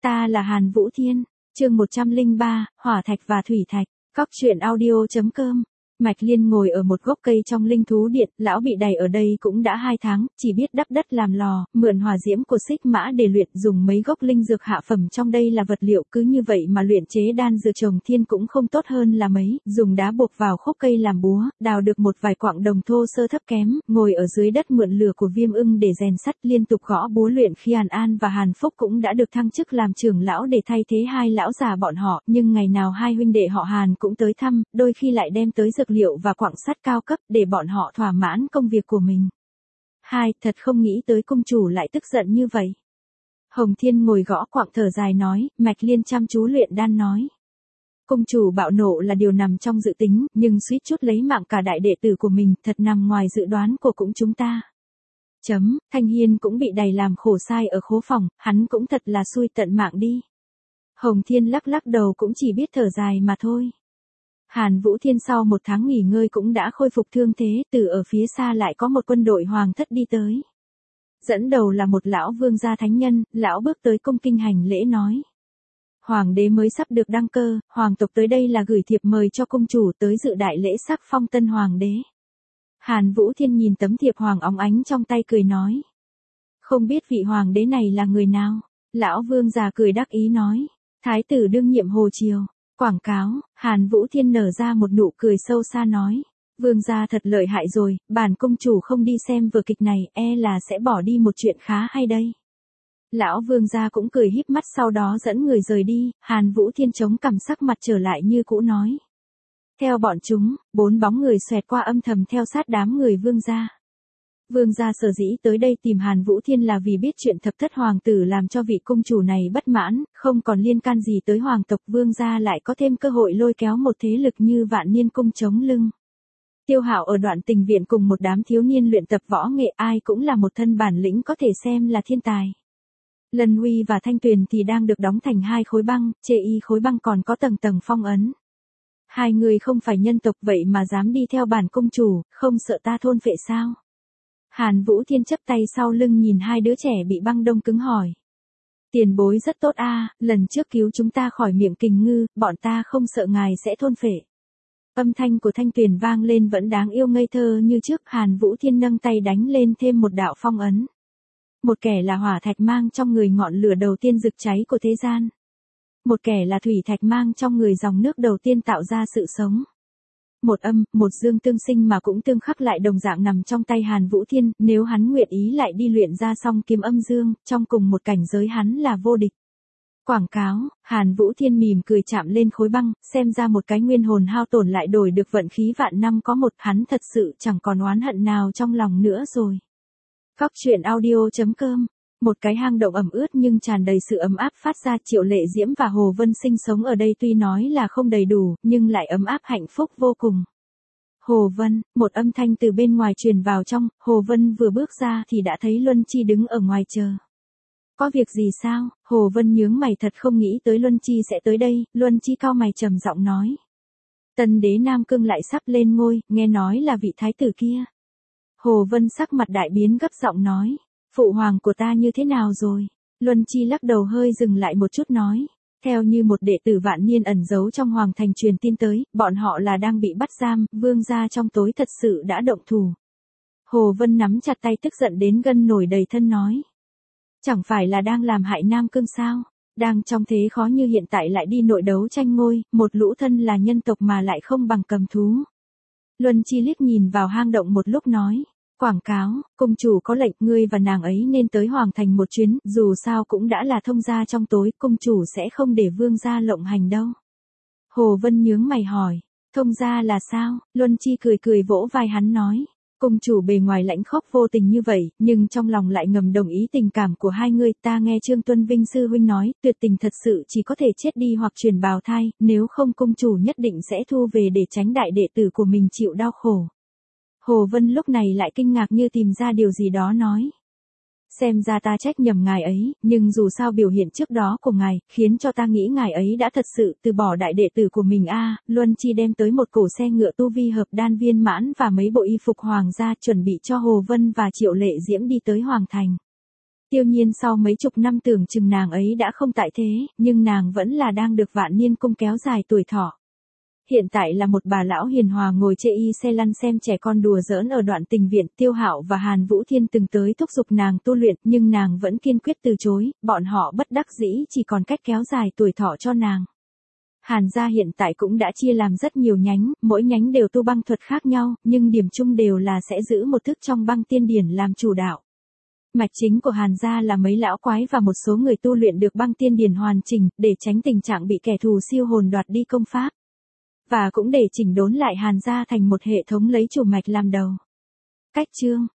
Ta là Hàn Vũ Thiên, chương 103, Hỏa Thạch và Thủy Thạch, Cóc truyện audio.com. Mạch Liên ngồi ở một gốc cây trong linh thú điện, lão bị đày ở đây cũng đã 2 tháng, chỉ biết đắp đất làm lò, mượn hỏa diễm của xích mã để luyện, dùng mấy gốc linh dược hạ phẩm trong đây là vật liệu, cứ như vậy mà luyện chế đan dược trồng thiên cũng không tốt hơn là mấy, dùng đá buộc vào khúc cây làm búa, đào được một vài quặng đồng thô sơ thấp kém, ngồi ở dưới đất mượn lửa của Viêm Ưng để rèn sắt, liên tục gõ búa luyện. Khi Hàn An và Hàn Phúc cũng đã được thăng chức làm trưởng lão để thay thế hai lão già bọn họ, nhưng ngày nào hai huynh đệ họ Hàn cũng tới thăm, đôi khi lại đem tới dược liệu và quặng sắt cao cấp để bọn họ thỏa mãn công việc của mình. Thật không nghĩ tới cung chủ lại tức giận như vậy. Hồng Thiên ngồi gõ quặng thở dài nói, Mạch Liên chăm chú luyện đan nói. Cung chủ bạo nộ là điều nằm trong dự tính, nhưng suýt chút lấy mạng cả đại đệ tử của mình, thật nằm ngoài dự đoán của cũng chúng ta. Thanh Hiên cũng bị đày làm khổ sai ở khố phòng, hắn cũng thật là xui tận mạng đi. Hồng Thiên lắc lắc đầu cũng chỉ biết thở dài mà thôi. Hàn Vũ Thiên sau 1 tháng nghỉ ngơi cũng đã khôi phục thương thế, từ ở phía xa lại có một quân đội hoàng thất đi tới. Dẫn đầu là một lão vương gia thánh nhân, lão bước tới cung kinh hành lễ nói. Hoàng đế mới sắp được đăng cơ, hoàng tộc tới đây là gửi thiệp mời cho cung chủ tới dự đại lễ sắc phong tân hoàng đế. Hàn Vũ Thiên nhìn tấm thiệp hoàng óng ánh trong tay cười nói. Không biết vị hoàng đế này là người nào? Lão vương già cười đắc ý nói. Thái tử đương nhiệm Hồ Triều. Quảng cáo, Hàn Vũ Thiên nở ra một nụ cười sâu xa nói. Vương gia thật lợi hại rồi, bản cung chủ không đi xem vở kịch này, là sẽ bỏ đi một chuyện khá hay đây. Lão vương gia cũng cười híp mắt sau đó dẫn người rời đi, Hàn Vũ Thiên chống cằm sắc mặt trở lại như cũ nói. Theo bọn chúng, 4 bóng người xoẹt qua âm thầm theo sát đám người vương gia. Vương gia sở dĩ tới đây tìm Hàn Vũ Thiên là vì biết chuyện thập thất hoàng tử làm cho vị cung chủ này bất mãn, không còn liên can gì tới hoàng tộc, vương gia lại có thêm cơ hội lôi kéo một thế lực như Vạn Niên cung chống lưng. Tiêu Hạo ở Đoạn Tình viện cùng một đám thiếu niên luyện tập võ nghệ, ai cũng là một thân bản lĩnh có thể xem là thiên tài. Lân Huy và Thanh Tuyền thì đang được đóng thành 2 khối băng, chê y khối băng còn có tầng tầng phong ấn. 2 người không phải nhân tộc vậy mà dám đi theo bản cung chủ, không sợ ta thôn phệ sao? Hàn Vũ Thiên chắp tay sau lưng nhìn 2 đứa trẻ bị băng đông cứng hỏi. Tiền bối rất tốt lần trước cứu chúng ta khỏi miệng kình ngư, bọn ta không sợ ngài sẽ thôn phệ. Âm thanh của Thanh Tuyền vang lên vẫn đáng yêu ngây thơ như trước, Hàn Vũ Thiên nâng tay đánh lên thêm một đạo phong ấn. Một kẻ là hỏa thạch mang trong người ngọn lửa đầu tiên rực cháy của thế gian. Một kẻ là thủy thạch mang trong người dòng nước đầu tiên tạo ra sự sống. Một âm, một dương tương sinh mà cũng tương khắc lại đồng dạng nằm trong tay Hàn Vũ Thiên, nếu hắn nguyện ý lại đi luyện ra song kiếm âm dương, trong cùng một cảnh giới hắn là vô địch. Quảng cáo, Hàn Vũ Thiên mỉm cười chạm lên khối băng, xem ra một cái nguyên hồn hao tổn lại đổi được vận khí vạn năm có một, hắn thật sự chẳng còn oán hận nào trong lòng nữa rồi. Cóc truyện audio.com. Một cái hang động ẩm ướt nhưng tràn đầy sự ấm áp phát ra, Triệu Lệ Diễm và Hồ Vân sinh sống ở đây tuy nói là không đầy đủ, nhưng lại ấm áp hạnh phúc vô cùng. Hồ Vân, một âm thanh từ bên ngoài truyền vào trong, Hồ Vân vừa bước ra thì đã thấy Luân Chi đứng ở ngoài chờ. Có việc gì sao? Hồ Vân nhướng mày, thật không nghĩ tới Luân Chi sẽ tới đây. Luân Chi cau mày trầm giọng nói. Tân đế Nam Cương lại sắp lên ngôi, nghe nói là vị thái tử kia. Hồ Vân sắc mặt đại biến gấp giọng nói. Phụ hoàng của ta như thế nào rồi? Luân Chi lắc đầu hơi dừng lại một chút nói. Theo như một đệ tử Vạn Niên ẩn giấu trong hoàng thành truyền tin tới, bọn họ là đang bị bắt giam, vương gia trong tối thật sự đã động thủ. Hồ Vân nắm chặt tay tức giận đến gân nổi đầy thân nói. Chẳng phải là đang làm hại Nam Cương sao? Đang trong thế khó như hiện tại lại đi nội đấu tranh ngôi, một lũ thân là nhân tộc mà lại không bằng cầm thú. Luân Chi liếc nhìn vào hang động một lúc nói. Quảng cáo, cung chủ có lệnh, ngươi và nàng ấy nên tới hoàng thành một chuyến, dù sao cũng đã là thông gia trong tối, cung chủ sẽ không để vương gia lộng hành đâu. Hồ Vân nhướng mày hỏi, thông gia là sao? Luân Chi cười cười vỗ vai hắn nói, cung chủ bề ngoài lãnh khốc vô tình như vậy, nhưng trong lòng lại ngầm đồng ý tình cảm của hai người. Ta nghe Trương Tuân Vinh sư huynh nói, tuyệt tình thật sự chỉ có thể chết đi hoặc truyền bào thai, nếu không cung chủ nhất định sẽ thu về để tránh đại đệ tử của mình chịu đau khổ. Hồ Vân lúc này lại kinh ngạc như tìm ra điều gì đó nói. Xem ra ta trách nhầm ngài ấy, nhưng dù sao biểu hiện trước đó của ngài, khiến cho ta nghĩ ngài ấy đã thật sự từ bỏ đại đệ tử của mình Luân Chi đem tới một cổ xe ngựa tu vi hợp đan viên mãn và mấy bộ y phục hoàng gia chuẩn bị cho Hồ Vân và Triệu Lệ Diễm đi tới hoàng thành. Tiêu Nhiên sau mấy chục năm tưởng chừng nàng ấy đã không tại thế, nhưng nàng vẫn là đang được Vạn Niên cung kéo dài tuổi thọ. Hiện tại là một bà lão hiền hòa ngồi chê y xe lăn xem trẻ con đùa giỡn ở đoạn tình viện. Tiêu Hạo và Hàn Vũ Thiên từng tới thúc giục nàng tu luyện, nhưng nàng vẫn kiên quyết từ chối, bọn họ bất đắc dĩ chỉ còn cách kéo dài tuổi thọ cho nàng. Hàn gia hiện tại cũng đã chia làm rất nhiều nhánh, mỗi nhánh đều tu băng thuật khác nhau, nhưng điểm chung đều là sẽ giữ một thức trong băng tiên điển làm chủ đạo. Mạch chính của Hàn gia là mấy lão quái và một số người tu luyện được băng tiên điển hoàn chỉnh, để tránh tình trạng bị kẻ thù siêu hồn đoạt đi công pháp. Và cũng để chỉnh đốn lại Hàn gia thành một hệ thống lấy chủ mạch làm đầu. Cách chương